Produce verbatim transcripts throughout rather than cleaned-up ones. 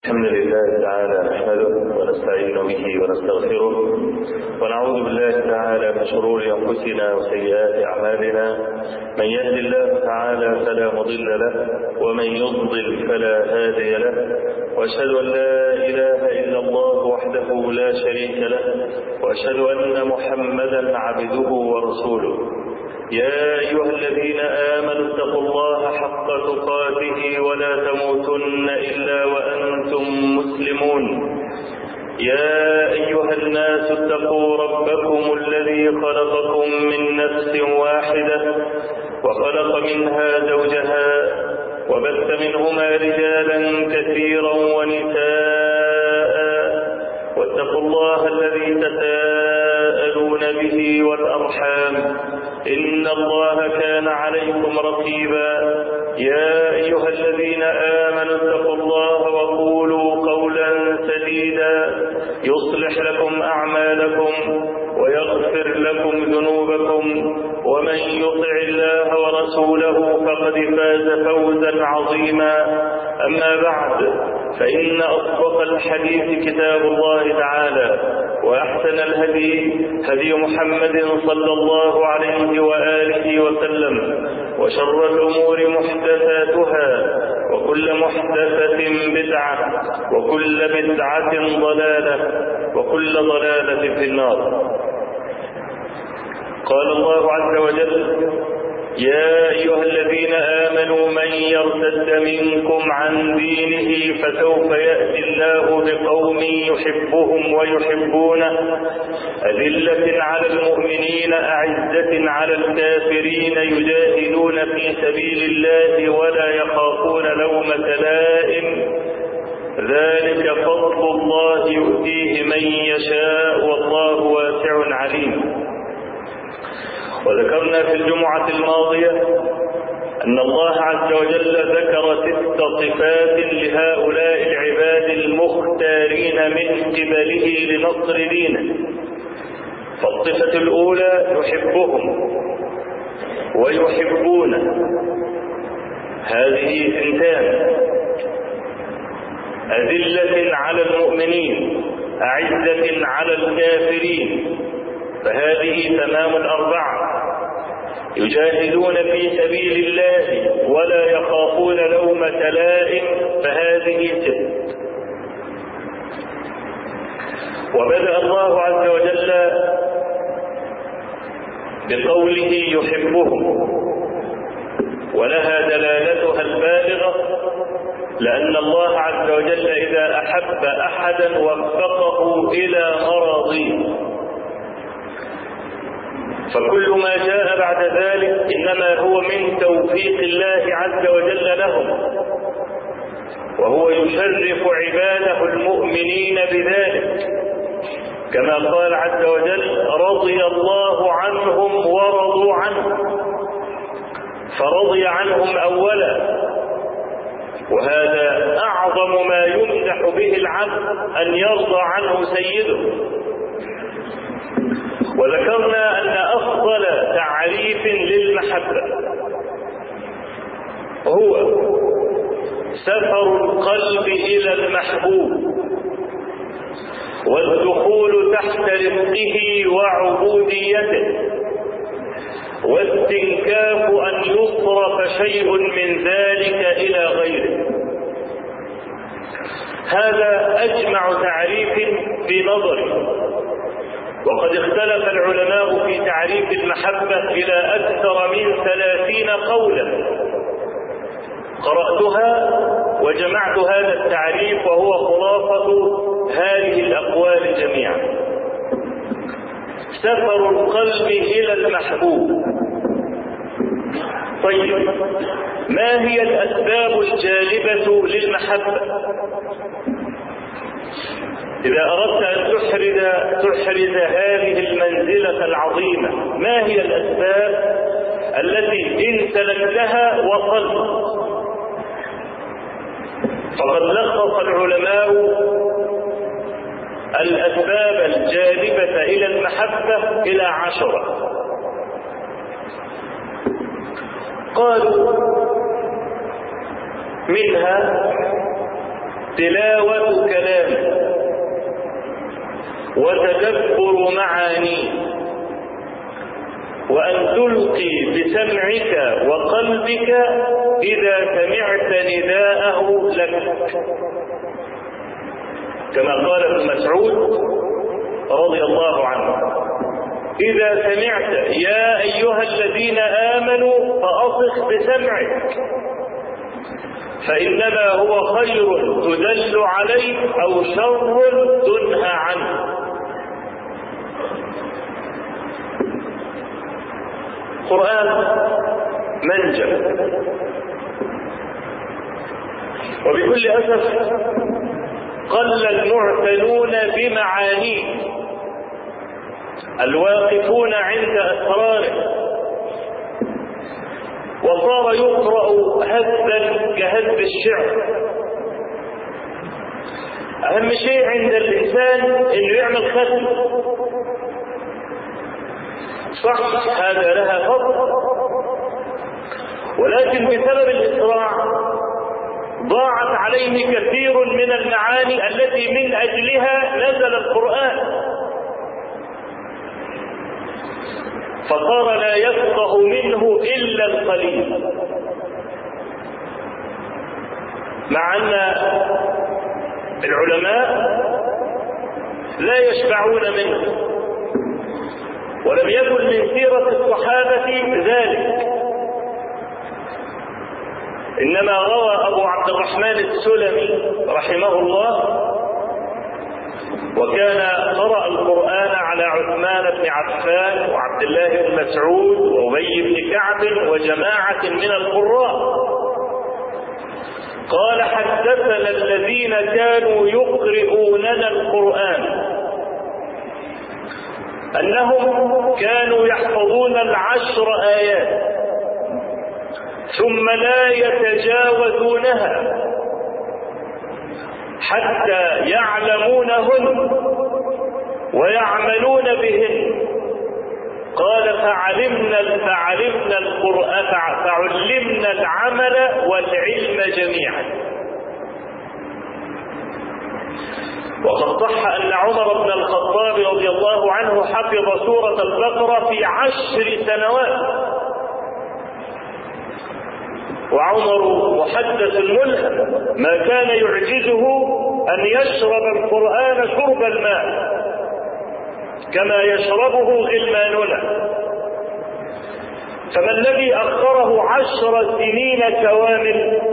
الحمد لله تعالى نحمده ونستعين به ونستغفره ونعوذ بالله تعالى من شرور أنفسنا وسيئات أعمالنا. من يهد الله تعالى فلا مضل له ومن يضلل فلا هادي له، وأشهد أن لا إله إلا الله وحده لا شريك له، وأشهد أن محمدا عبده ورسوله. يا أيها الذين آمنوا اتقوا الله حق تقاته ولا تموتن إلا وأنتم مسلمون. يا أيها الناس اتقوا ربكم الذي خلقكم من نفس واحدة وخلق منها زوجها وبث منهما رجالا كثيرا ونساء، واتقوا الله الذي تساءلون به والأرحام إن الله كان عليكم رقيبا. يا أيها الذين آمنوا اتقوا الله وقولوا قولا سديدا يصلح لكم أعمالكم ويغفر لكم ذنوبكم، ومن يطع الله ورسوله فقد فاز فوزا عظيما. أما بعد، فإن أصدق الحديث كتاب الله تعالى، وأحسن الهدي هدي محمد صلى الله عليه وآله وسلم، وشر الأمور محدثاتها، وكل محدثة بدعة، وكل بدعة ضلالة، وكل ضلالة في النار. قال الله عز وجل: يا أيها الذين آمنوا من يرتد منكم عن دينه فسوف يأتي الله بقوم يحبهم ويحبونه، أذلة على المؤمنين أعزة على الكافرين يجاهدون في سبيل الله ولا يخافون لومة لائم، ذلك فضل الله يؤتيه من يشاء والله واسع عليم. وذكرنا في الجمعة الماضية أن الله عز وجل ذكر ست صفات لهؤلاء العباد المختارين من قبله لنصر دينه. فالصفة الأولى يحبهم ويحبونه، هذه ثنتان: أذلة على المؤمنين أعزة على الكافرين، فهذه تمام الأربعة. يجاهدون في سبيل الله ولا يخافون لومة لائم، فهذه ست. وبدأ الله عز وجل بقوله يحبهم، ولها دلالتها البالغة، لأن الله عز وجل إذا أحب أحدا وفقه إلى مراضيه، فكل ما جاء بعد ذلك إنما هو من توفيق الله عز وجل لهم، وهو يشرف عباده المؤمنين بذلك، كما قال عز وجل: رضي الله عنهم ورضوا عنه، فرضي عنهم أولا، وهذا أعظم ما يمدح به العبد، أن يرضى عنه سيده. وذكرنا أن أفضل تعريف للمحبة هو سفر القلب إلى المحبوب، والدخول تحت رزقه وعبوديته، واستنكاف أن يصرف شيء من ذلك إلى غيره. هذا أجمع تعريف في نظري، وقد اختلف العلماء في تعريف المحبة إلى أكثر من ثلاثين قولا. قرأتها وجمعت هذا التعريف، وهو خلاصة هذه الأقوال جميعا: سفر القلب إلى المحبوب. طيب، ما هي الأسباب الجالبة للمحبة؟ إذا أردت أن تحرز تحرز هذه المنزلة العظيمة، ما هي الأسباب التي إن سلكتها وصلت؟ فقد لخص العلماء الأسباب الجالبة إلى المحبة إلى عشرة. قالوا: منها تلاوة كلامه وتدبر معانيه، وأن تلقي بسمعك وقلبك إذا سمعت نداءه لك، كما قال ابن مسعود رضي الله عنه: إذا سمعت يا أيها الذين آمنوا فأصغ بسمعك، فإنما هو خير تدل عليه أو شر تنهى عنه. القرآن منجم، وبكل أسف قل المعتنون بمعانيه الواقفون عند أسراره، وصار يقرأ هزا كهز الشعر. أهم شيء عند الإنسان إنه يعمل ختم، صح هذا لها فضل، ولكن بسبب الإسراع ضاعت عليه كثير من المعاني التي من أجلها نزل القرآن، فصار لا يفقه منه إلا القليل، مع أن العلماء لا يشبعون منه، ولم يكن من سيرة الصحابة ذلك. إنما روى أبو عبد الرحمن السلمي رحمه الله، وكان قرأ القرآن على عثمان بن عفان وعبد الله بن مسعود وأبي بن كعب وجماعة من القراء، قال: حدثنا الذين كانوا يقرؤوننا القرآن أنهم كانوا يحفظون العشر آيات ثم لا يتجاوزونها حتى يعلمونهن ويعملون بهن. قال: فعلمنا فعلمنا القرآن فعلمنا العمل والعلم جميعا. وقد صح أن عمر بن الخطاب رضي الله عنه حفظ سورة البقرة في عشر سنوات، وعمر محدث ملهم ما كان يعجزه أن يشرب القرآن شرب الماء كما يشربه غلماننا، فما الذي أخره عشر سنين كوامل؟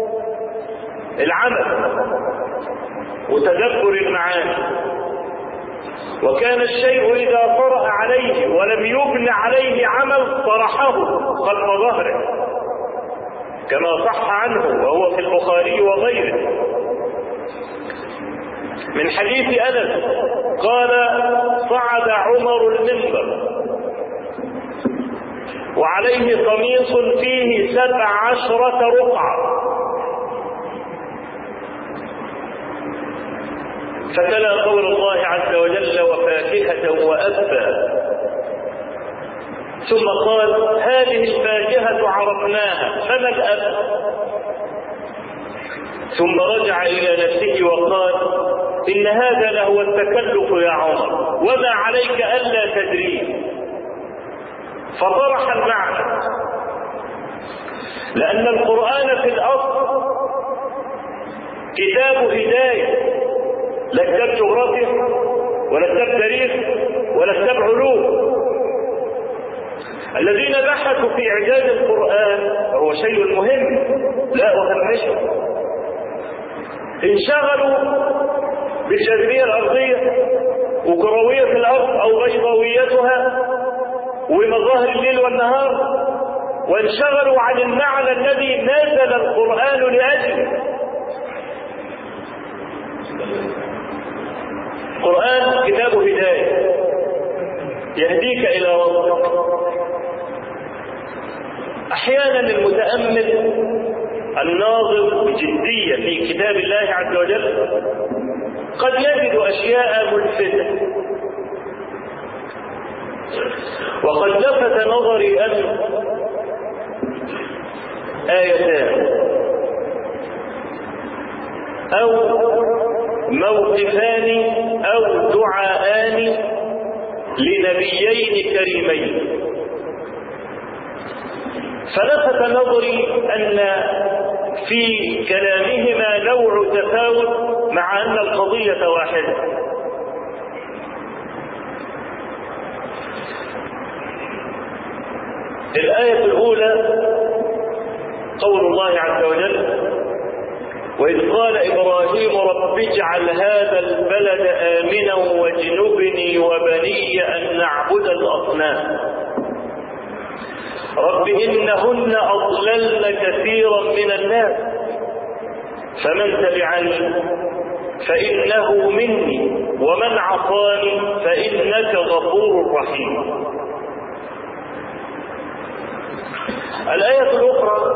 العمل وتدبر المعاني. وكان الشيء إذا طرأ عليه ولم يبن عليه عمل طرحه خلف ظهره، كما صح عنه وهو في البخاري وغيره من حديث أنس قال: صعد عمر المنبر وعليه قميص فيه سبع عشرة رقعة، فتلا قول الله عز وجل: وفاكهة وأبا، ثم قال: هذه الفاكهة عرفناها فما الأب؟ ثم رجع إلى نفسه وقال: إن هذا لهو التكلف يا عمر، وما عليك ألا تدريه. فطرح المعنى، لأن القرآن في الأصل كتاب هداية، لا كتاب جغرافيا ولا كتاب تاريخ ولا كتاب علوم. الذين بحثوا في إعجاز القرآن وهو شيء مهم لا أهمشه، انشغلوا بالجاذبية الأرضية وكروية الأرض أو بيضاويتها ومظاهر الليل والنهار، وانشغلوا عن المعنى الذي نزل القرآن لأجله. القرآن كتاب هداية يهديك إلى ربك. أحيانا المتأمل الناظر بجدية في كتاب الله عز وجل قد يجد أشياء ملفتة، وقد لفت نظري أن آيتان: أو موقفان أو دعاءان لنبيين كريمين. فلفت نظري أن في كلامهما نوع تفاوت مع أن القضية واحدة. الآية الأولى قول الله عز وجل: وإذ قال إبراهيم رب اجعل هذا البلد آمنا واجنبني وبني أن نعبد الأصنام رب إنهن أضللن كثيرا من الناس فمن تبعني فإنه مني ومن عصاني فإنك غفور رحيم. الآية الأخرى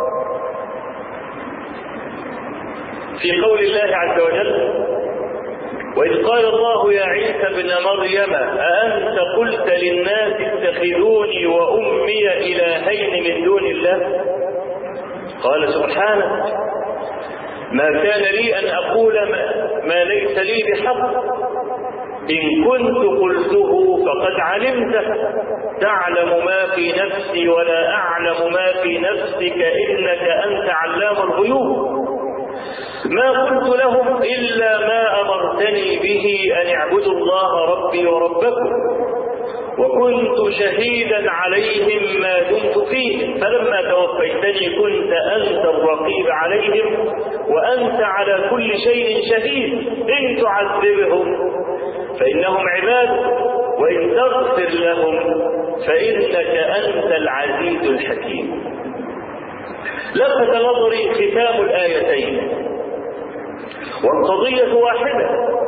في قول الله عز وجل: وإذ قال الله يا عيسى ابن مريم أأنت قلت للناس اتخذوني وأمي إلهين من دون الله قال سبحانك ما كان لي أن أقول ما ليس لي بحق إن كنت قلته فقد علمته تعلم ما في نفسي ولا أعلم ما في نفسك إنك أنت علام الغيوب ما قلت لهم إلا ما أمرتني به أن اعبدوا الله ربي وربكم وكنت شهيدا عليهم ما دمت فيهم فلما توفيتني كنت أنت الرقيب عليهم وأنت على كل شيء شهيد إن تعذبهم فإنهم عباد وإن تغفر لهم فإنك أنت العزيز الحكيم. لفت نظري ختام الآيتين والقضية واحدة،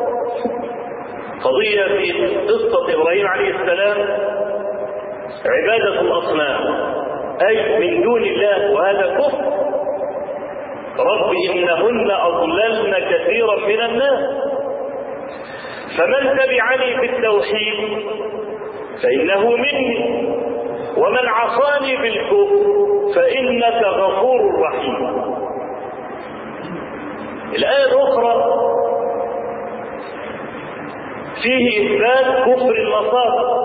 قضية في قصة إبراهيم عليه السلام عبادة الأصنام أي من دون الله، وهذا كفر. رب إنهن أضللن كثيرا من الناس فمن تبعني في التوحيد فإنه مني ومن عصاني بالكفر فإنك غفور رحيم. الآية الأخرى فيه إثبات كفر النصارى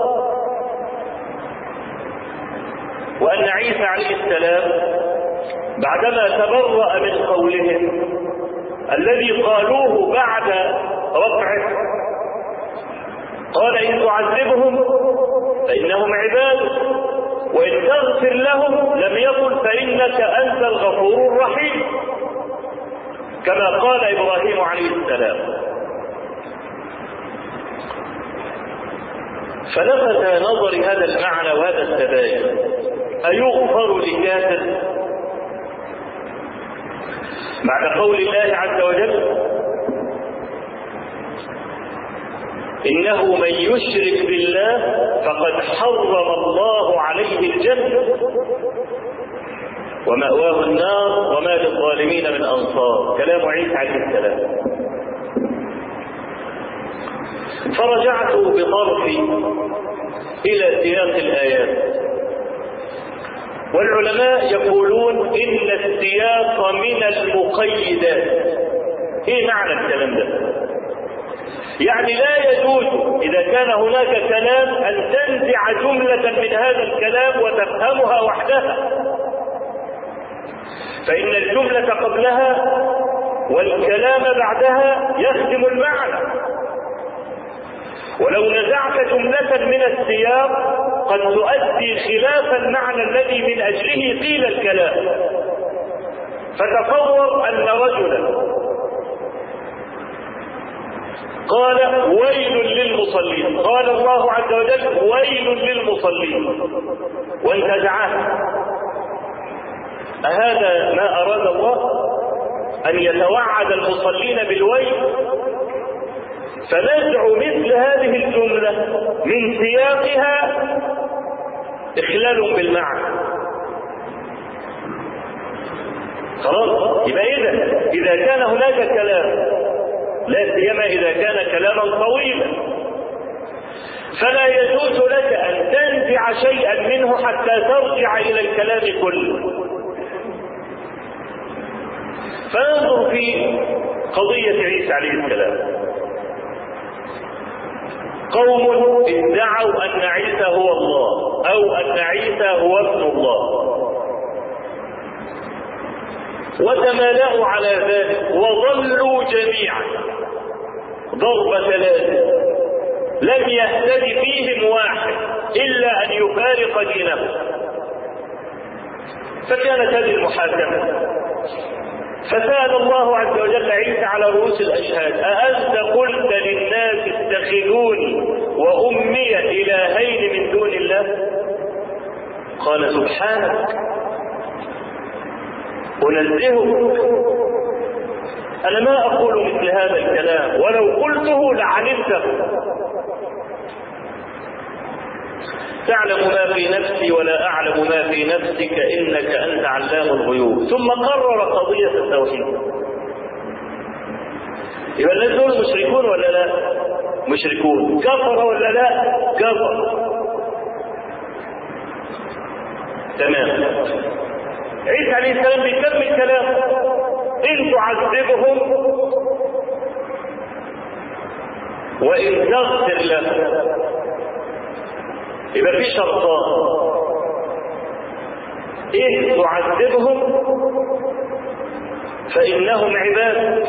وأن عيسى عليه السلام بعدما تبرأ من قولهم الذي قالوه بعد رفعه قال إن تعذبهم فإنهم عباد وإن تغفر لهم لم يقل فإنك أنت الغفور الرحيم كما قال إبراهيم عليه السلام. فلفت نظري هذا المعنى وهذا التباين: أيغفر لكافر بعد قول الله عز وجل إنه من يشرك بالله فقد حرم الله عليه الجنة ومأواه النار وما للظالمين من أنصار، كلام عيسى عليه السلام. فرجعت بطرفي إلى سياق الآيات، والعلماء يقولون إن السياق من المقيدات. إيه معنى الكلام ده؟ يعني لا يجوز إذا كان هناك كلام أن تنزع جملة من هذا الكلام وتفهمها وحدها، فإن الجملة قبلها والكلام بعدها يخدم المعنى، ولو نزعت جملة من السياق قد تؤدي خلاف المعنى الذي من أجله قيل الكلام. فتصور أن رجلا قال ويل للمصلين، قال الله عز وجل ويل للمصلين، وانتزعه. أهذا ما أراد الله أن يتوعد المصلين بالويل؟ فنزع مثل هذه الجملة من سياقها إخلال بالمعنى. خلاص، يبقى إذا إذا كان هناك كلام، لا سيما إذا كان كلاما طويلا، فلا يجوز لك أن تنزع شيئا منه حتى ترجع إلى الكلام كله. فننظر في قضية عيسى عليه السلام. قوم ادعوا أن عيسى هو الله أو أن عيسى هو ابن الله، وتمالأوا على ذلك وظلوا جميعا ضرب ثلاثة، لم يهتد فيهم واحد إلا أن يفارق دينه. فكانت هذه المحاكمة، فسأل الله عز وجل عيسى على رؤوس الأشهاد: أأنت قلت للناس اتخذوني وأمي إلهين من دون الله؟ قال: سبحانك، أنزهك، أنا ما أقول مثل هذا الكلام، ولو قلته لعلمته. تعلم ما في نفسي ولا أعلم ما في نفسك إنك أنت علام الغيوب. ثم قرر قضية التوحيد. يبقى الناس دول مشركون ولا لا؟ مشركون. كفر ولا لا؟ كفر. تمام. عيسى عليه السلام بيكمل كلامه: إن تعذبهم وإن تغفر لهم. يبقى في شرطان: إن تعذبهم فإنهم عباد،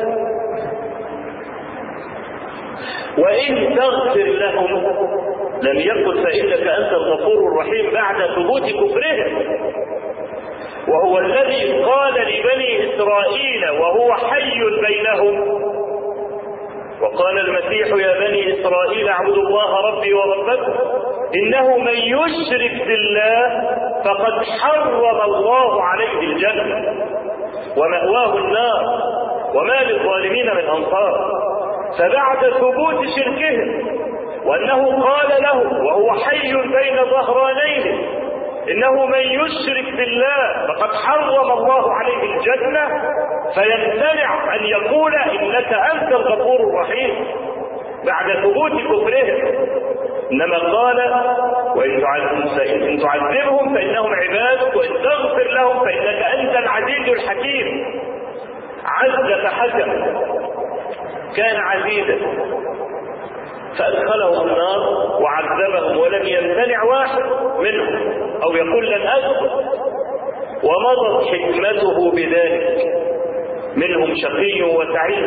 وإن تغفر لهم. لم يقل فإنك أنت الغفور الرحيم بعد ثبوت كفرهم، وهو الذي قال لبني إسرائيل وهو حي بينهم. وقال المسيح: يا بني إسرائيل اعبدوا الله ربي وربكم إنه من يشرك بالله فقد حرم الله عليه الجنة ومأواه النار وما للظالمين من أنصار. فبعد ثبوت شركهم وأنه قال له وهو حي بين ظهرانيه: إنه من يشرك بالله فقد حرم الله عليه الجنة، فيمتنع أن يقول إنك أنت الغفور الرحيم بعد ثبوت كفرهم. إنما قال: وإن تعذبهم فإنهم عبادك وإن تغفر لهم فإنك أنت العزيز الحكيم. عز فحكم، كان عزيزا فأدخلهم النار وعذبهم، ولم يمتنع واحد منهم أو يقول لن أدخل، ومضت حكمته بذلك. منهم شقي وسعيد.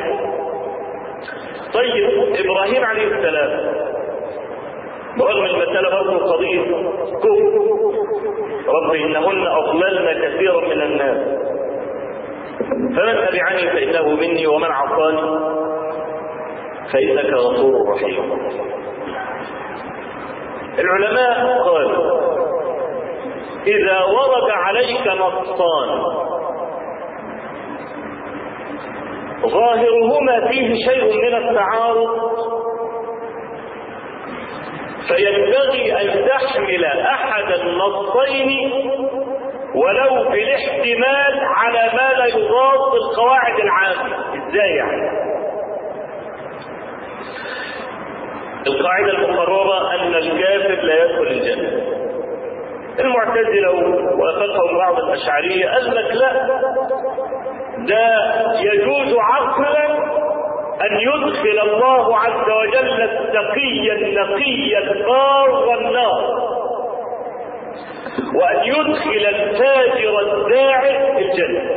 طيب، إبراهيم عليه السلام برغم المسألة برضه قضية كفر: رب إنهن أضللن كثيرا من الناس فمن تبعني فإنه مني ومن عصاني فإنك غفور رحيم. العلماء قالوا: إذا ورد عليك نصان ظاهرهما فيه شيء من التعارض فينبغي أن تحمل أحد النصين ولو بالاحتمال على ما لا يضاد القواعد العامة. إزاي يعني؟ القاعدة المقررة أن الكافر لا يدخل الجنة. المعتزلة وافقهم بعض الأشعرية قال لك لا، ده يجوز عقلا أن يدخل الله عز وجل التقي النقي البار النار، وأن يدخل الفاجر الداعي الجنة.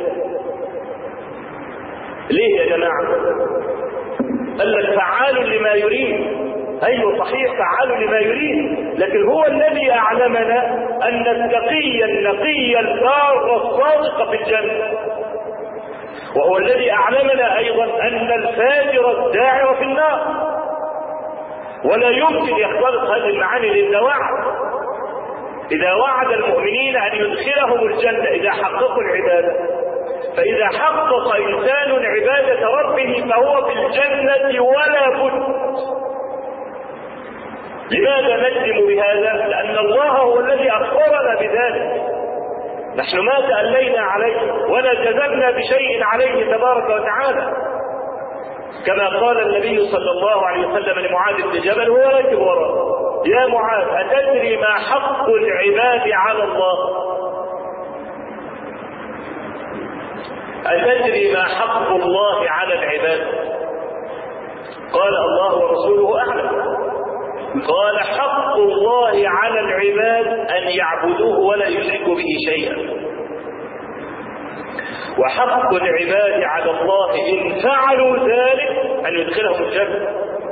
ليه يا جماعة؟ قال لك فعال لما يريد. أيوة صحيح، فعال لما يريد، لكن هو الذي أعلمنا أن التقي النقي البار الصادق في الجنة، وهو الذي أعلمنا أيضا أن الفاجر الداعر في النار. ولا يمكن يختلط هذه المعاني، لأن وعد إذا وعد المؤمنين أن يدخلهم الجنة إذا حققوا العبادة، فإذا حقق إنسان عبادة ربه فهو في الجنة ولا بد. لماذا نجزم بهذا؟ لأن الله هو الذي أخبرنا بذلك، نحن ما تألينا عليه ولا جزمنا بشيء عليه تبارك وتعالى. كما قال النبي صلى الله عليه وسلم لمعاذ بن جبل وهو راكب وراءه: يا معاذ أتدري ما حق العباد على الله؟ أتدري ما حق الله على العباد؟ قال الله ورسوله أعلم. قال حق الله على العباد أن يعبدوه ولا يشركوا به شيئا، وحق العباد على الله إن فعلوا ذلك أن يدخلهم الجنة.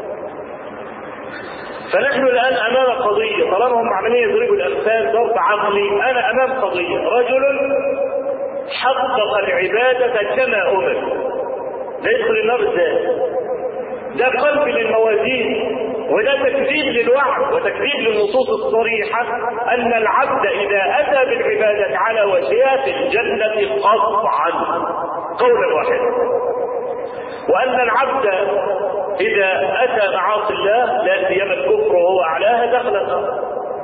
فنحن الآن أمام قضية، طالما هم عمليا يضربوا الأمثال ضرب عقلي، أنا أمام قضية، رجل حقق العبادة كما أمر، لا يدخل النار ازاي؟ ده قلب للموازين، وده تكذيب للوعد وتكذيب للنصوص الصريحة أن العبد إذا أتى بالعبادة على وجهها في الجنة قطعا قولا واحدا، وأن العبد إذا أتى معاصي الله لا سيما الكفر وهو أعلاها دخل النار.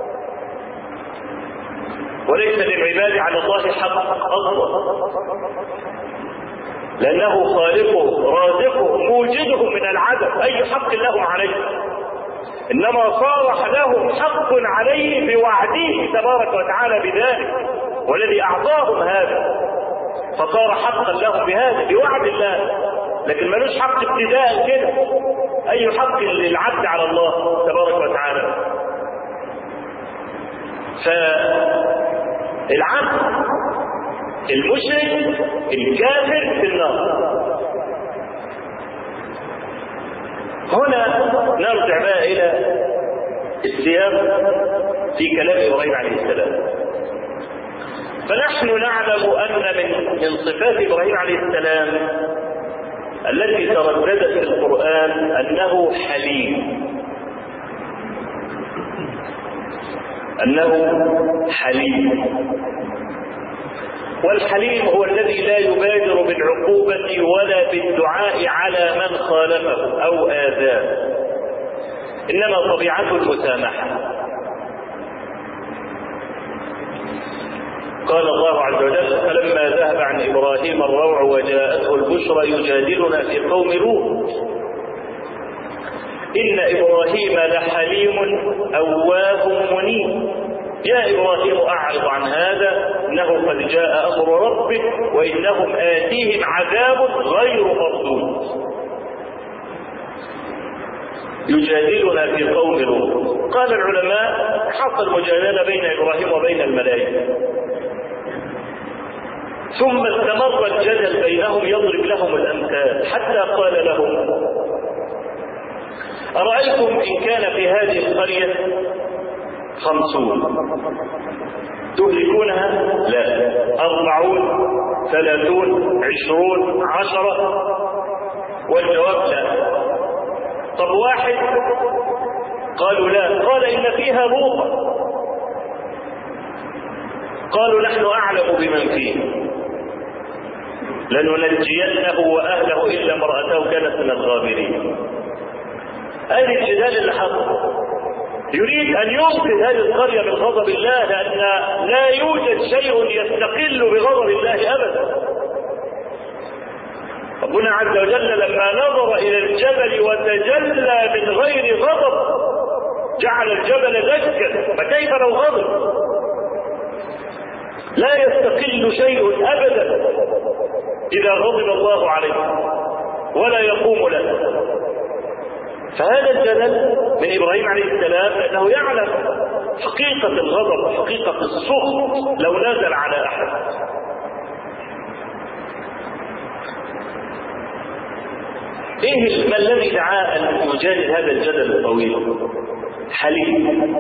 وليس للعباد على الله حق أصلا، لأنه خالقه رازقه موجده من العدم، أي حق لهم عليه، إنما صارح لهم حق عليه بوعده تبارك وتعالى بذلك، والذي أعطاهم هذا فصار حقا لهم بهذا بوعد الله، لكن ملوش حق ابتداء كده. أي حق للعبد على الله تبارك وتعالى؟ فالعبد المشرك الكافر في النار. هنا نرجع بقى إلى السياق في كلام إبراهيم عليه السلام. فنحن نعلم أن من من صفات إبراهيم عليه السلام التي ترددت في القرآن أنه حليم، أنه حليم، والحليم هو الذي لا يبادر بالعقوبة ولا بالدعاء على من خالفه أو آذاه، إنما طبيعته المسامحة. قال الله عز وجل: فلما ذهب عن إبراهيم الروع وجاءته البشرى يجادلنا في قوم لوط إن إبراهيم لحليم أواه منيب يا إبراهيم أعرض عن هذا إنه قد جاء أمر ربك وإنهم آتيهم عذاب غير مردود. يجادلنا في قوم لوط. قال العلماء: حصل مجادلة بين إبراهيم وبين الملائكة، ثم استمر الجدل بينهم يضرب لهم الأمثال حتى قال لهم: أرأيتم إن كان في هذه القرية خمسون تهلكونها؟ لا. أربعون؟ ثلاثون؟ عشرون؟ عشرة؟ والجواب لا. طب واحد؟ قالوا لا. قال: إن فيها لوطا. قالوا: نحن أعلم بمن فيه لننجينه وأهله إلا امرأته كانت من الغابرين. هذه الجدال اللي حصل يريد أن ينقذ هذه القرية من غضب الله، لأن لا يوجد شيء يستقل بغضب الله أبدا. ربنا عز وجل لما نظر إلى الجبل وتجلى من غير غضب جعل الجبل دكا، فكيف لو غضب؟ لا يستقل شيء أبدا إذا غضب الله عليه ولا يقوم له. فهذا الجدل من إبراهيم عليه السلام لأنه يعلم حقيقة الغضب وحقيقة السخط لو نزل على أحد. إيه ما الذي دعاه أن يجادل هذا الجدل الطويل؟ حليم.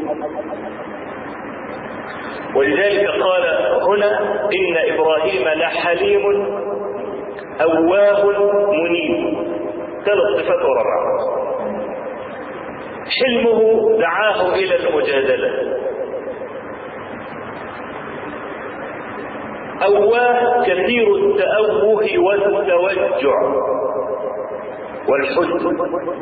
ولذلك قال هنا: إن إبراهيم لحليم أواه منيب. ثلاث صفات ورا بعض. حلمه دعاه إلى المجادلة. أواه كثير التأوه والتوجع والحزن.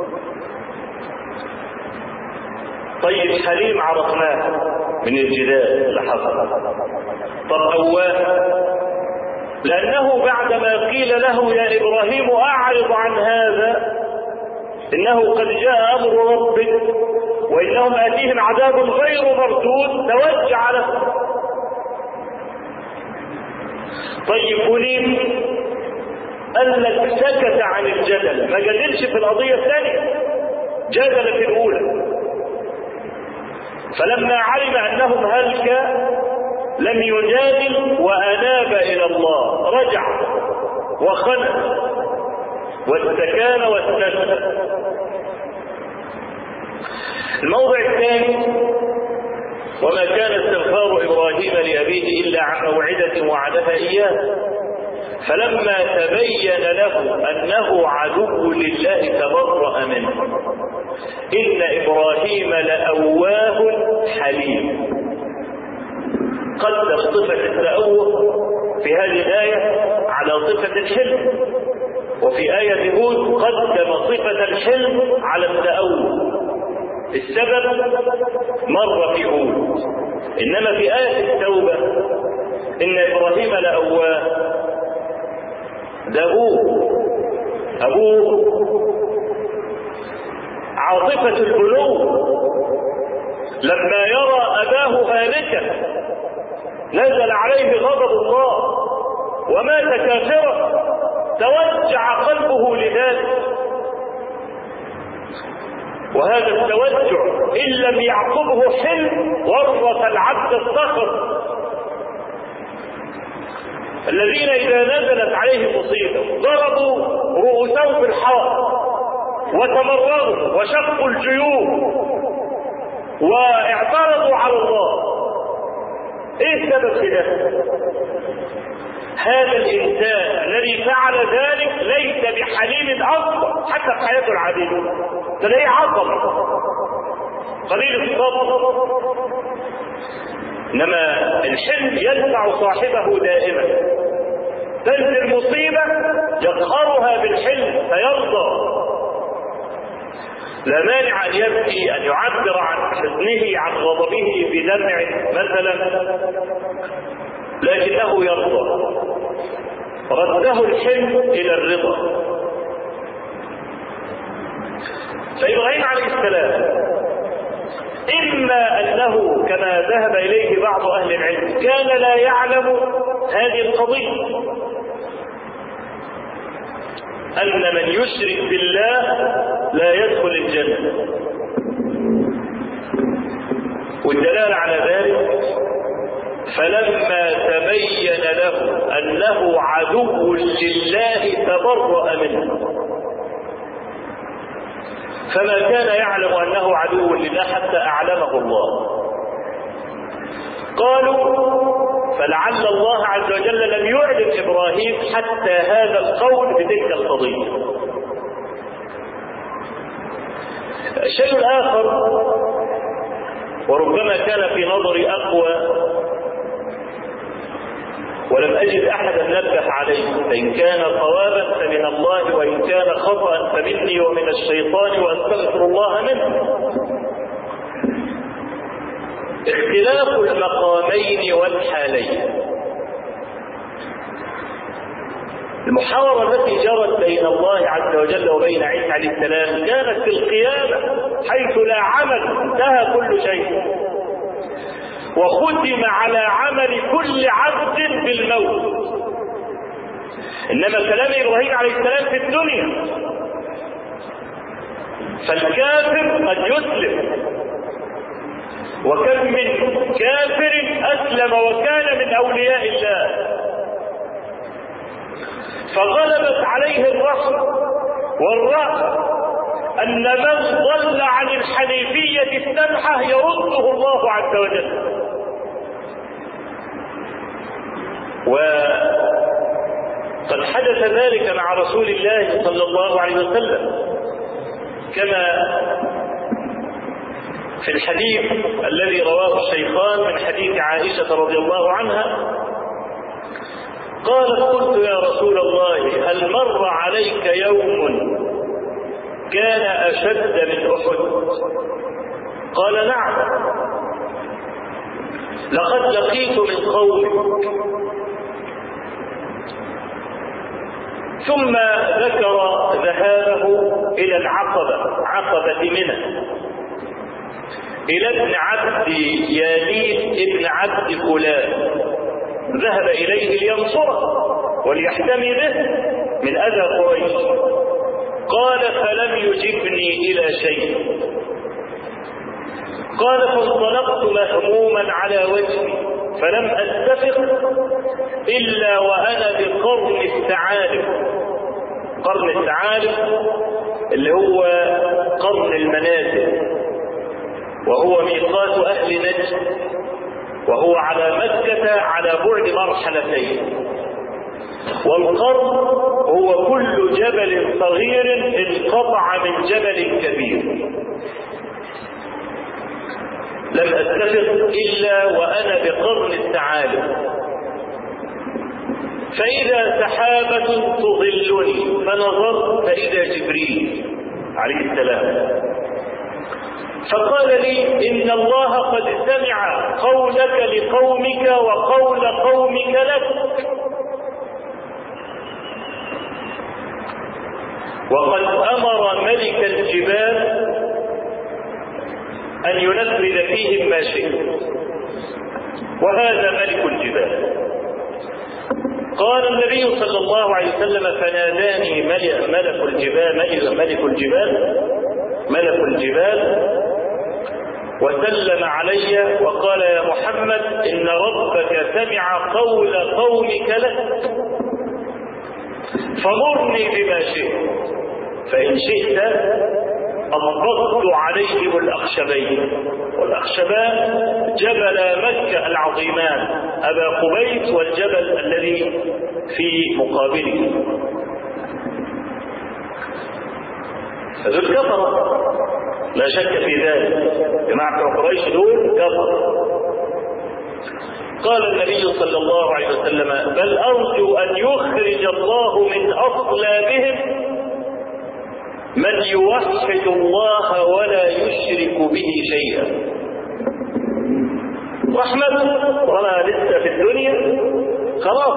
طيب حليم عرفناه من الجدال اللي حصل. طب أواه لأنه بعدما قيل له: يا إبراهيم أعرض عن هذا إنه قد جاء أمر ربك وإنهم آتيهم عذاب غير مردود، توجع له. طيب منيب قال لك سكت عن الجدل، ما جدلش في القضية الثانية، جدل في الأولى. فلما علم أنهم هلك لم يجادل وأناب إلى الله، رجع وخنق واستكان واستسلم. الموضع الثاني: وما كان استغفار إبراهيم لأبيه إلا عن موعدة وعدها إياه، فلما تبين له أنه عدو لله تبرأ منه، إن إبراهيم لأواه حليم. قدم صفة التأوه في هذه الآية على صفة الحلم، وفي آية هود قدم صفة الحلم على التأوه. السبب مر في هود، إنما في آية التوبة إن إبراهيم لأواه، ده أبوه أبوه عاطفة البلوغ لما يرى أباه هالكا نزل عليه غضب الله ومات كافرا، توجع قلبه لذلك. وهذا التوجع إن لم يعقبه حلم ورث العبد الصخر، الذين إذا نزلت عليهم مصيبة ضربوا رؤوسهم بالحائط وتمردوا وشقوا الجيوب واعترضوا على الله. ايه السبب في ده؟ هذا الإنسان الذي فعل ذلك ليس بحليم أصلا حتى في حياته العادية، تلاقيه عظم قليل الصبر، إنما الحلم يدفع صاحبه دائما. تنزل مصيبة يقهرها بالحلم فيرضى، لا مانع أن يبكي، أن يعبر عن حزنه عن غضبه بدمع مثلا، لكنه يرضى. رده الحلم إلى الرضا. فإبراهيم عليه السلام إما أنه كما ذهب إليه بعض أهل العلم كان لا يعلم هذه القضية، أن من يشرك بالله لا يدخل الجنة، والدلالة على ذلك فلما تبين له أنه عدو لله تبرأ منه، فما كان يعلم أنه عدو لله حتى أعلمه الله. قالوا فلعل الله عز وجل لم يعلم إبراهيم حتى هذا القول بتلك القضية. الشيء الآخر وربما كان في نظري أقوى ولم أجد أحدا نبه عليه، فإن كان صوابا فمن الله وإن كان خطأ فمني ومن الشيطان وأستغفر الله منه. اختلاف المقامين والحالين. المحاورة التي جرت بين الله عز وجل وبين عيسى عليه السلام كانت في القيامة حيث لا عمل، انتهى كل شيء وختم على عمل كل عبد بالموت. إنما كلام إبراهيم عليه السلام في الدنيا، فالكافر قد يسلم، وكم من كافر أسلم وكان من أولياء الله، فغلبت عليه الرحمة والرأفة أن من ضل عن الحنيفية السمحة يرده الله عز وجل. وقد حدث ذلك مع رسول الله صلى الله عليه وسلم كما في الحديث الذي رواه الشيخان من حديث عائشة رضي الله عنها قالت: قلت يا رسول الله هل مر عليك يوم كان أشد من أحد؟ قال: نعم، لقد لقيت من قومك. ثم ذكر ذهابه إلى العقبة، عقبة منى، إلى ابن عبد يالين ابن عبد فلان، ذهب إليه لينصره وليحتمي به، من أذى قريش. قال فلم يجبني إلى شيء. قال فانطلقت مهموما على وجهي فلم أستفق إلا وأنا بقرن الثعالب. قرن الثعالب اللي هو قرن المنازل، وهو ميقات أهل نجد، وهو على مكة على بعد مرحلتين. والقرن هو كل جبل صغير انقطع من جبل كبير. لم أتفق إلا وأنا بقرن الثعالب. فإذا سحابة تظلني فنظرت فإذا جبريل عليه السلام فقال لي إن الله قد سمع قولك لقومك وقول قومك لك، وقد أمر ملك الجبال أن ينفذ فيهم ما شئ، وهذا ملك الجبال. قال النبي صلى الله عليه وسلم فناداني ملك الجبال ملك الجبال ملك الجبال وسلم علي وقال يا محمد إن ربك سمع قول قومك لك فمرني بما شئت، فإن شئت أضبطت عليهم الأخشبين. والأخشبان جبل مكة العظيمان أبا قبيس والجبل الذي في مقابله. ذو كفر لا شك في ذلك، جماعة قريش دول كفر. قال النبي صلى الله عليه وسلم بل أرجو أن يخرج الله من أصلابهم من يوحد الله ولا يشرك به شيئا. رحمته ولا لسه في الدنيا خلاص.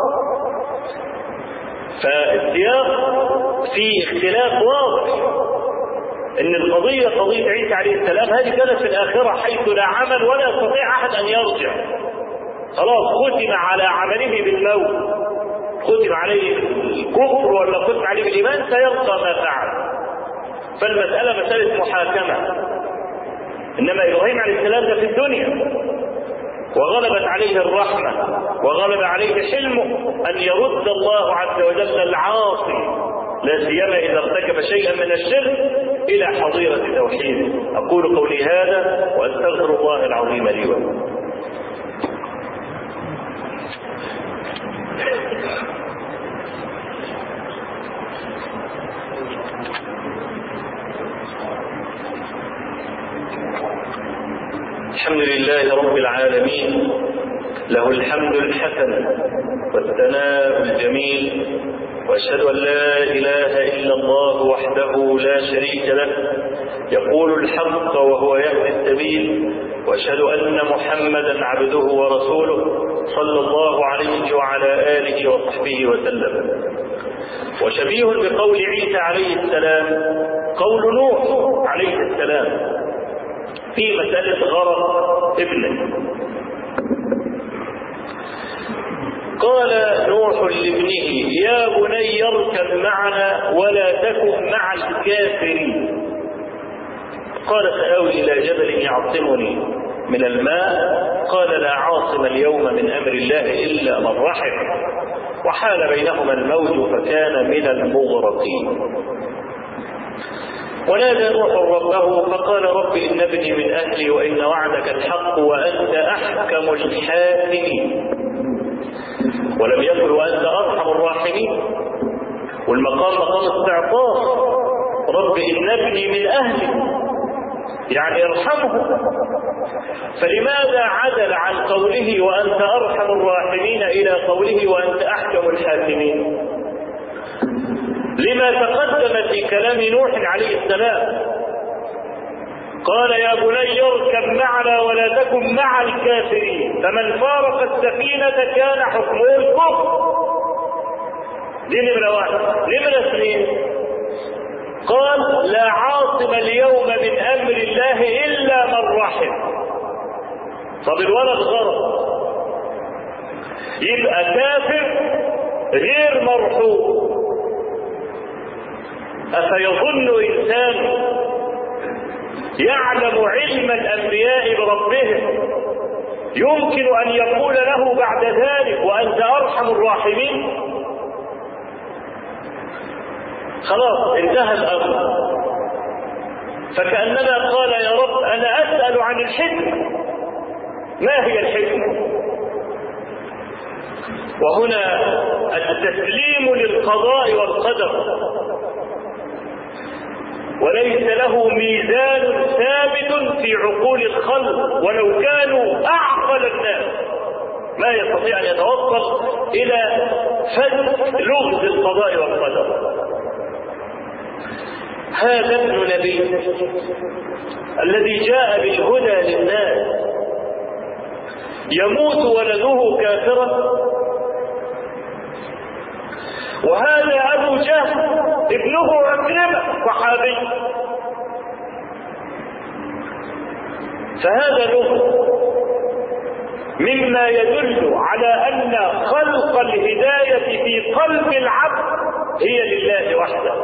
فالسياق في اختلاف واضح ان القضية قضية عيسى عليه السلام هذه كانت في الآخرة حيث لا عمل ولا يستطيع أحد أن يرجع، خلاص ختم على عمله بالموت، ختم عليه الكفر ولا ختم عليه بالإيمان سيلقى ما فعل. فالمسألة مسألة محاكمة. إنما إبراهيم عليه السلام ده في الدنيا وغلبت عليه الرحمة وغلب عليه حلمه أن يرد الله عز وجل العاصي لا سيما إذا ارتكب شيئا من الشرك إلى حظيرة التوحيد. أقول قولي هذا وأستغفر الله العظيم لي ولكم. الحمد لله رب العالمين، له الحمد الحسن والثناء الجميل، وأشهد أن لا إله إلا الله وحده لا شريك له يقول الحق وهو يهدي السبيل، وأشهد أن محمدا عبده ورسوله صلى الله عليه وعلى آله وصحبه وسلم. وشبيه بقول عيسى عليه السلام قول نوح عليه السلام في مسألة غرق ابنه. قال نوح لابنه يا بني اركب معنا ولا تكن مع الكافرين. قال سآوي إلى جبل يعصمني من الماء. قال لا عاصم اليوم من أمر الله إلا من رحم، وحال بينهما الموج فكان من المغرقين. ونادى نوح ربه فقال رب إن ابني من أهلي وإن وعدك الحق وأنت أحكم الحاكمين. ولم يقل وأنت أرحم الراحمين، والمقام مقام استعطاف. رب إن ابني من أهلي يعني ارحمه. فلماذا عدل عن قوله وأنت أرحم الراحمين إلى قوله وأنت أحكم الحاكمين؟ لما تقدم في كلام نوح عليه السلام قال يا بني اركب معنا ولا تكن مع الكافرين، فمن فارق السفينة كان حكمه الكفر. دي نمرة واحد. نمرة اثنين قال لا عاصم اليوم من أمر الله إلا من رحم. طب الولد غلط، يبقى كافر غير مرحوم، أفيظن إنسان يعلم علم الأنبياء بربهم يمكن أن يقول له بعد ذلك وأنت أرحم الراحمين؟ خلاص انتهى الأمر. فكأنما قال يا رب أنا أسأل عن الحكمة، ما هي الحكمة؟ وهنا التسليم للقضاء والقدر، وليس له ميزان ثابت في عقول الخلق ولو كانوا أعقل الناس ما يستطيع أن يتوصل إلى فد لغز القضاء والقدر. هذا ابن نبي الذي جاء بالهدى للناس يموت ولده كافرا، وهذا أبو جهل ابنه عكرمة صحابي، فهذا لغز مما يدل على أن خلق الهداية في قلب العبد هي لله وحده.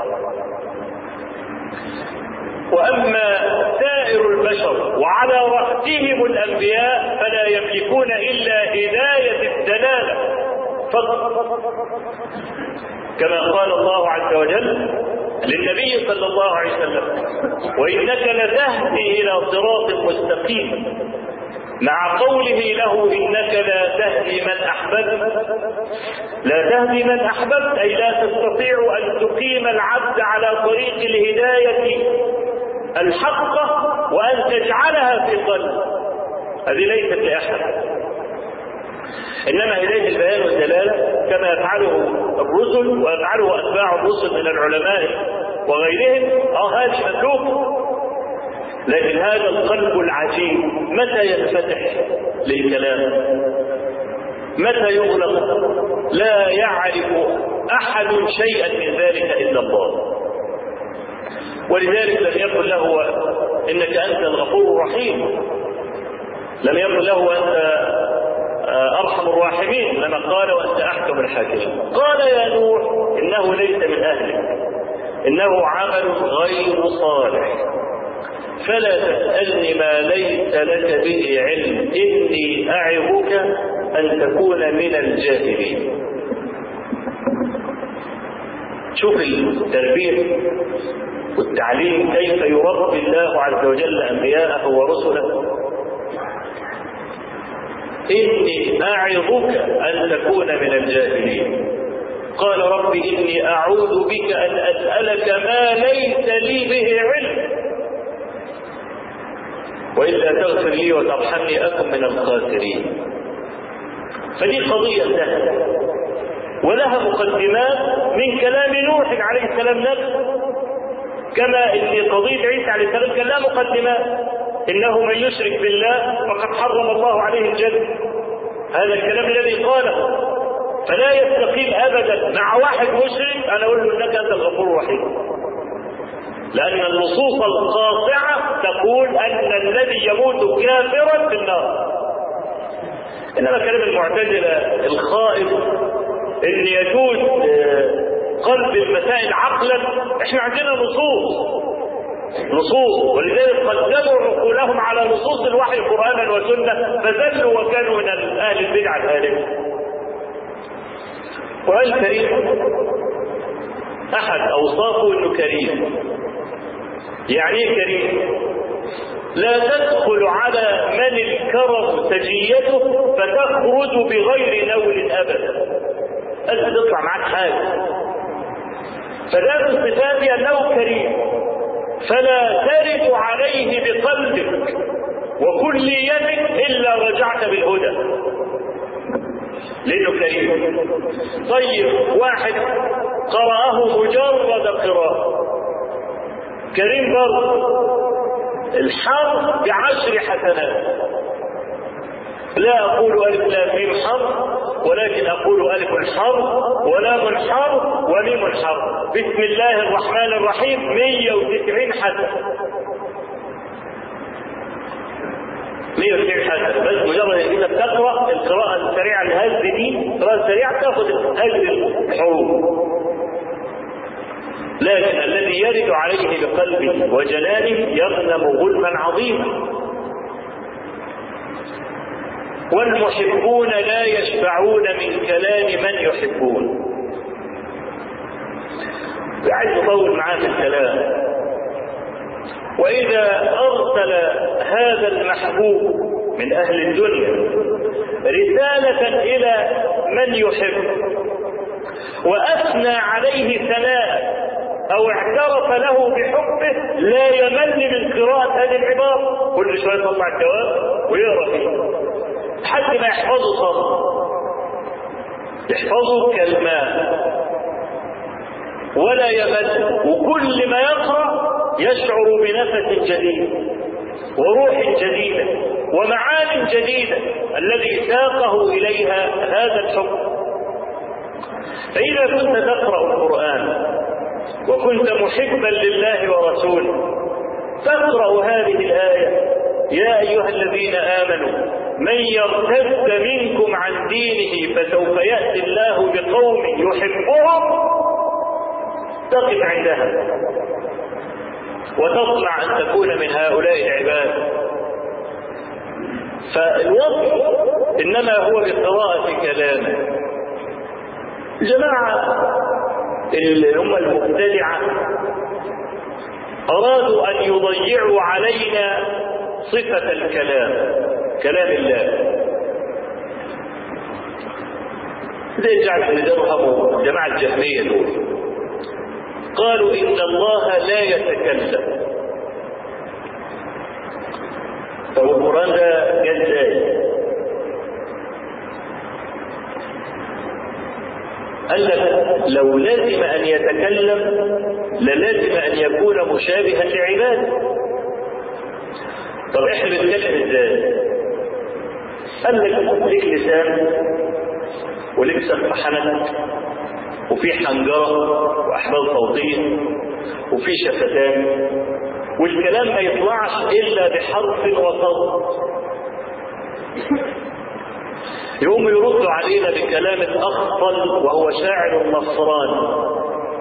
وأما سائر البشر وعلى رأسهم الأنبياء فلا يملكون إلا هداية الدلالة فقط، كما قال الله عز وجل للنبي صلى الله عليه وسلم وإنك لتهدي إلى صراط مستقيم، مع قوله له إنك لا تهدي من أحببت. لا تهدي من أحببت أي لا تستطيع أن تقيم العبد على طريق الهداية الحقة وأن تجعلها في قلبه، هذه ليست لأحد، إنما هداية البيان والدلالة كما يفعله الرسل ويفعله أتباع الرسل من العلماء وغيرهم، أو هذه مملوك. لكن هذا القلب العجيب متى ينفتح للكلام؟ متى يغلق؟ لا يعرف أحد شيئا من ذلك إلا الله. ولذلك لم يقل له إنك أنت الغفور الرحيم، لم يقل له أنت أرحم الراحمين، لما قال وأنت أحكم الحاكمين. قال يا نوح إنه ليس من أهلك، إنه عمل غير صالح، فلا تسألني ما ليس لك به علم، إني أعظك أن تكون من الجاهلين. شوف التربية والتعليم كيف يربي الله عز وجل أنبياءه ورسله. إني أعظك أن تكون من الجاهلين. قال رب إني أعوذ بك أن أسألك ما ليس لي به علم، وإلا تغفر لي وترحمني أكن من الخاسرين. فدي قضية سهلة ولها مقدمات من كلام نوح عليه السلام نفسه، كما ان قضية عيسى عليه السلام كان لها مقدمات، انه من يشرك بالله فقد حرم الله عليه الجنة، هذا الكلام الذي قاله. فلا يستقيم ابدا مع واحد مشرك انا اقول له انك انت الغفور الرحيم، لان النصوص القاطعة تقول ان الذي يموت كافرا في النار. انما كلام المعتزلة الخائف ان يجوز قلب المسائل عقلا، احنا عندنا نصوص نصوص ولذلك قدموا عقولهم على نصوص الوحي قرآنا وسنة فذلوا وكانوا من اهل البدع الهالكة. القرآن الكريم احد اوصافه انه كريم. يعني ايه كريم؟ لا تدخل على من الكرم سجيته فتخرج بغير نول ابدا، أنت تطلع معك حاجة. فده من صفاته أنه كريم، فلا ترد عليه بقلبك وكل يدك إلا رجعت بالهدى، لأنه كريم. طيب واحد قرأه مجرد قراءة، كريم برضه. الحرف بعشر حسنات، لا أقول ألف لام ميم حرف، ولكن أقول ألف الحرف ولام الحرف وميم الحرف. بسم الله الرحمن الرحيم مية وتسعين حسنة، مية وتسعين حسنة بس مجرد إذا بتقرأ القراءة السريعة الهز دي، القراءة السريعة تأخذ هز الحروف. لكن الذي يرد عليه بقلبه وجنانه يغنم غنما عظيما. والمحبون لا يشبعون من كلام من يحبون. عايز يطول معاه في الكلام. وإذا أرسل هذا المحبوب من أهل الدنيا رسالة إلى من يحب وأثنى عليه ثناء أو اعترف له بحبه لا يمل من قراءة هذه العبارة، كل شوية يطلع الجواب ويقرأ فيه لحد ما يحفظه صم، يحفظه كالماء ولا يمل، وكل ما يقرأ يشعر بنفس جديد وروح جديدة ومعان جديدة الذي ساقه إليها هذا الحب. فإذا كنت تقرأ القرآن وكنت محبا لله ورسوله فاقرأ هذه الآية: يا أيها الذين آمنوا من يرتد منكم عن دينه فسوف يأتي الله بقوم يحبهم، تقف عندها وتطمع أن تكون من هؤلاء العباد. فالوصف إنما هو بقراءة كلامه. جماعة اللي هم المبتدعة أرادوا أن يضيعوا علينا صفة الكلام، كلام الله. زي جعل بن درهم الجماعة الجهمية دول قالوا إن الله لا يتكلم. طب القرآن ده جاء ازاي؟ قال لك لو لازم أن يتكلم للازم أن يكون مشابها لعباده. طب احنا بنتكلم ازاي؟ قال لك ليك لسان وليك سقف حنك وفي حنجرة وأحبال صوتية وفي شفتان، والكلام ما يطلعش إلا بحرف وصوت. يقوم يردوا علينا بكلام الأخطل وهو شاعر النصراني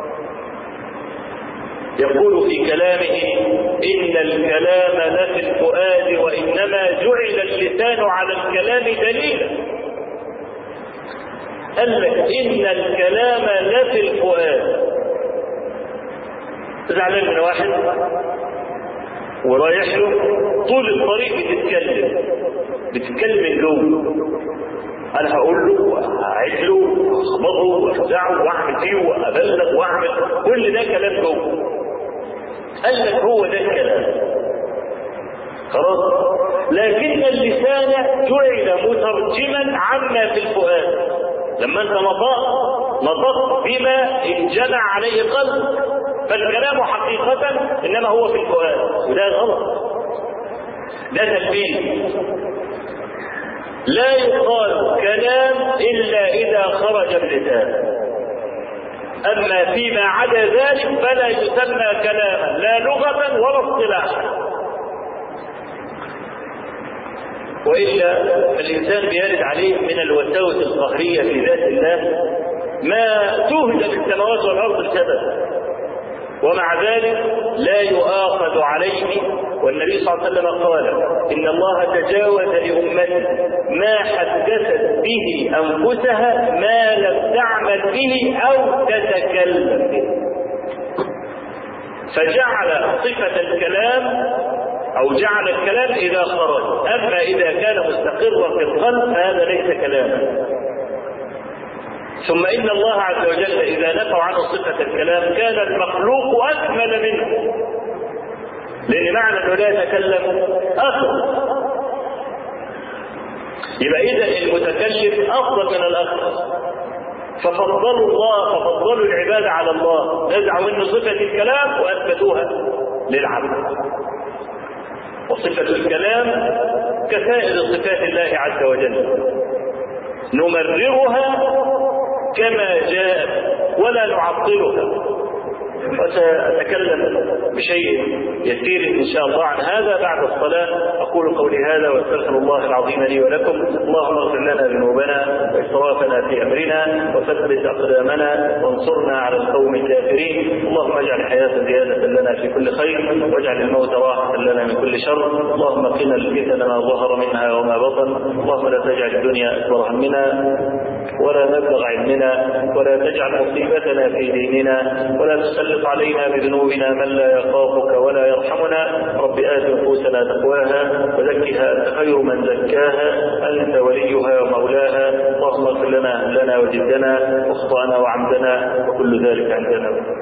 يقول في كلامه: إن الكلام لفي الفؤاد وإنما جعل اللسان على الكلام دليلا. قال لك إن الكلام لفي الفؤاد. زعلان من واحد ورايح له طول الطريق بتتكلم بتتكلم من جوه، انا هقول له واعد له واخبطه وافزعه واعمل فيه وابلغ واعمل كل ده كلام جوه. قال لك هو ده الكلام خلاص، لكن اللسان جعل مترجما عما في الفؤاد. لما انت نطقت نطقت بما انجمع عليه قلب، فالكلام حقيقة انما هو في الفؤاد، وده غلط، ده تلبيس. لا يقال كلام الا اذا خرج اللسان، اما فيما عدا ذلك فلا يسمى كلاما لا لغة ولا اصطلاحا. وإلا الإنسان بيرد عليه من الوساوس القهرية في ذات الله ما تهدم السماوات والأرض بسبب، ومع ذلك لا يؤاخذ عليه. والنبي صلى الله عليه وسلم قال: إن الله تجاوز لأمتي ما حدثت به أنفسها ما لم تعمل به أو تتكلم به. فجعل صفة الكلام أو جعل الكلام إذا خرج، أما إذا كان مستقرا في القلب فهذا ليس كلاما. ثم إن الله عز وجل إذا نفوا عنه صفة الكلام كان المخلوق أكمل منه، لأن معنى أنه لا يتكلم أخر. يبقى إذا المتكلم أفضل من الأخر، ففضلوا الله ففضلوا العباد على الله، نزعوا منه صفة الكلام وأثبتوها للعبد. وصفة الكلام كسائر صفات الله عز وجل نمررها كما جاءت ولا نعطلها. وسأتكلم بشيء يسير إن شاء الله عن هذا بعد الصلاة. أقول قولي هذا وأستغفر الله العظيم لي ولكم. اللهم اغفر لنا ذنوبنا وإسرافنا في أمرنا وثبت أقدامنا وانصرنا على القوم الكافرين. اللهم اجعل الحياة زيادة لنا في كل خير واجعل الموت راحة لنا من كل شر. اللهم قنا الفتن ما ظهر منها وما بطن. اللهم لا تجعل الدنيا أكبر همنا ولا مبلغ علمنا ولا تجعل مصيبتنا في ديننا ولا تسلط علينا بذنوبنا من لا يخافك ولا يرحمنا. رب آت نفوسنا تقواها وزكها أنت خير من زكاها أنت وليها ومولاها. اللهم اغفر لنا أهلنا وجدنا واخطأنا وعمدنا وكل ذلك عندنا.